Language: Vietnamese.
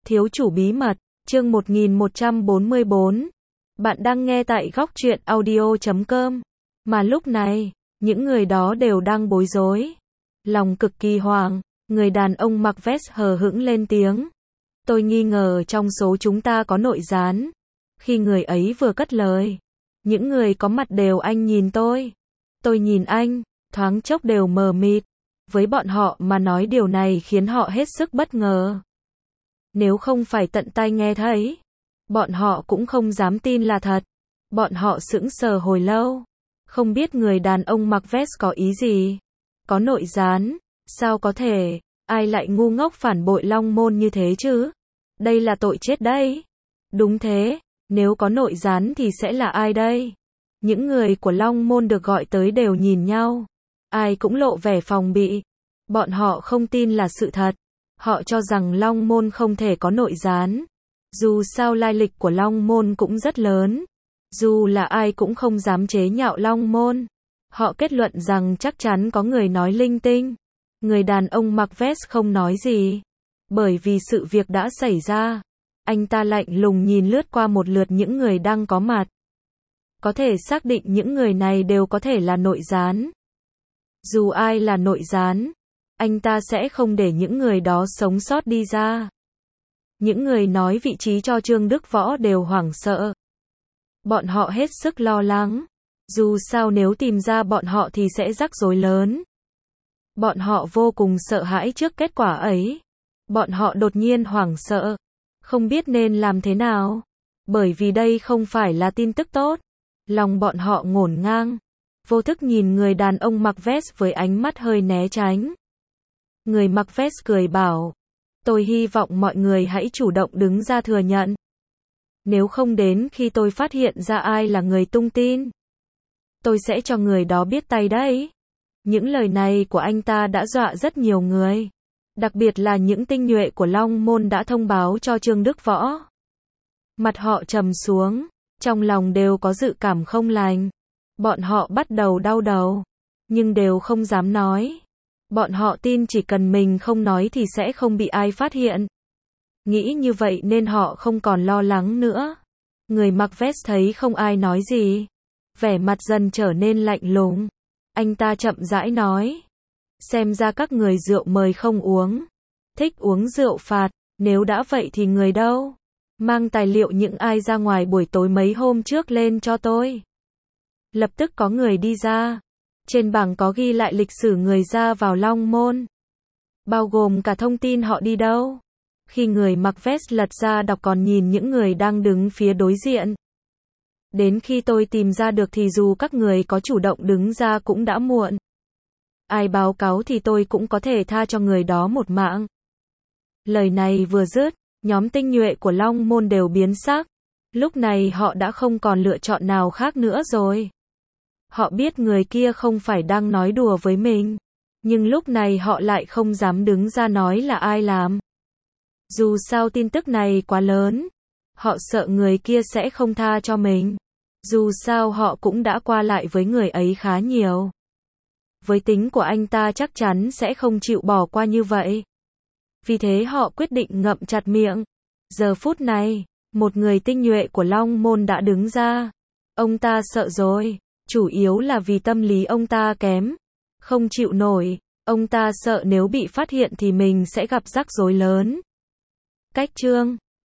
Thiếu chủ bí mật, chương 1144. Bạn đang nghe tại góc truyện audio.com. Mà lúc này, những người đó đều đang bối rối. Lòng cực kỳ hoảng, người đàn ông mặc vest hờ hững lên tiếng. Tôi nghi ngờ trong số chúng ta có nội gián. Khi người ấy vừa cất lời, những người có mặt đều anh nhìn tôi. Tôi nhìn anh, thoáng chốc đều mờ mịt. Với bọn họ mà nói điều này khiến họ hết sức bất ngờ. Nếu không phải tận tai nghe thấy, bọn họ cũng không dám tin là thật. Bọn họ sững sờ hồi lâu, không biết người đàn ông mặc vest có ý gì. Có nội gián, sao có thể, ai lại ngu ngốc phản bội Long Môn như thế chứ? Đây là tội chết đấy. Đúng thế, nếu có nội gián thì sẽ là ai đây? Những người của Long Môn được gọi tới đều nhìn nhau. Ai cũng lộ vẻ phòng bị. Bọn họ không tin là sự thật. Họ cho rằng Long Môn không thể có nội gián. Dù sao lai lịch của Long Môn cũng rất lớn. Dù là ai cũng không dám chế nhạo Long Môn. Họ kết luận rằng chắc chắn có người nói linh tinh. Người đàn ông mặc vest không nói gì. Bởi vì sự việc đã xảy ra. Anh ta lạnh lùng nhìn lướt qua một lượt những người đang có mặt. Có thể xác định những người này đều có thể là nội gián. Dù ai là nội gián, anh ta sẽ không để những người đó sống sót đi ra. Những người nói vị trí cho Trương Đức Võ đều hoảng sợ. Bọn họ hết sức lo lắng. Dù sao nếu tìm ra bọn họ thì sẽ rắc rối lớn. Bọn họ vô cùng sợ hãi trước kết quả ấy. Bọn họ đột nhiên hoảng sợ. Không biết nên làm thế nào. Bởi vì đây không phải là tin tức tốt. Lòng bọn họ ngổn ngang. Vô thức nhìn người đàn ông mặc vest với ánh mắt hơi né tránh. Người mặc vest cười bảo. Tôi hy vọng mọi người hãy chủ động đứng ra thừa nhận. Nếu không đến khi tôi phát hiện ra ai là người tung tin, tôi sẽ cho người đó biết tay đấy. Những lời này của anh ta đã dọa rất nhiều người. Đặc biệt là những tinh nhuệ của Long Môn đã thông báo cho Trương Đức Võ. Mặt họ trầm xuống, trong lòng đều có dự cảm không lành. Bọn họ bắt đầu đau đầu, nhưng đều không dám nói. Bọn họ tin chỉ cần mình không nói thì sẽ không bị ai phát hiện. Nghĩ như vậy nên họ không còn lo lắng nữa. Người mặc vest thấy không ai nói gì. Vẻ mặt dần trở nên lạnh lùng. Anh ta chậm rãi nói. Xem ra các người rượu mời không uống. Thích uống rượu phạt, nếu đã vậy thì người đâu? Mang tài liệu những ai ra ngoài buổi tối mấy hôm trước lên cho tôi. Lập tức có người đi ra. Trên bảng có ghi lại lịch sử người ra vào Long Môn. Bao gồm cả thông tin họ đi đâu. Khi người mặc vest lật ra đọc còn nhìn những người đang đứng phía đối diện. Đến khi tôi tìm ra được thì dù các người có chủ động đứng ra cũng đã muộn. Ai báo cáo thì tôi cũng có thể tha cho người đó một mạng. Lời này vừa dứt, nhóm tinh nhuệ của Long Môn đều biến sắc. Lúc này họ đã không còn lựa chọn nào khác nữa rồi. Họ biết người kia không phải đang nói đùa với mình. Nhưng lúc này họ lại không dám đứng ra nói là ai làm. Dù sao tin tức này quá lớn. Họ sợ người kia sẽ không tha cho mình. Dù sao họ cũng đã qua lại với người ấy khá nhiều. Với tính của anh ta chắc chắn sẽ không chịu bỏ qua như vậy. Vì thế họ quyết định ngậm chặt miệng. Giờ phút này, một người tinh nhuệ của Long Môn đã đứng ra. Ông ta sợ rồi. Chủ yếu là vì tâm lý ông ta kém. Không chịu nổi. Ông ta sợ nếu bị phát hiện thì mình sẽ gặp rắc rối lớn. Cách chương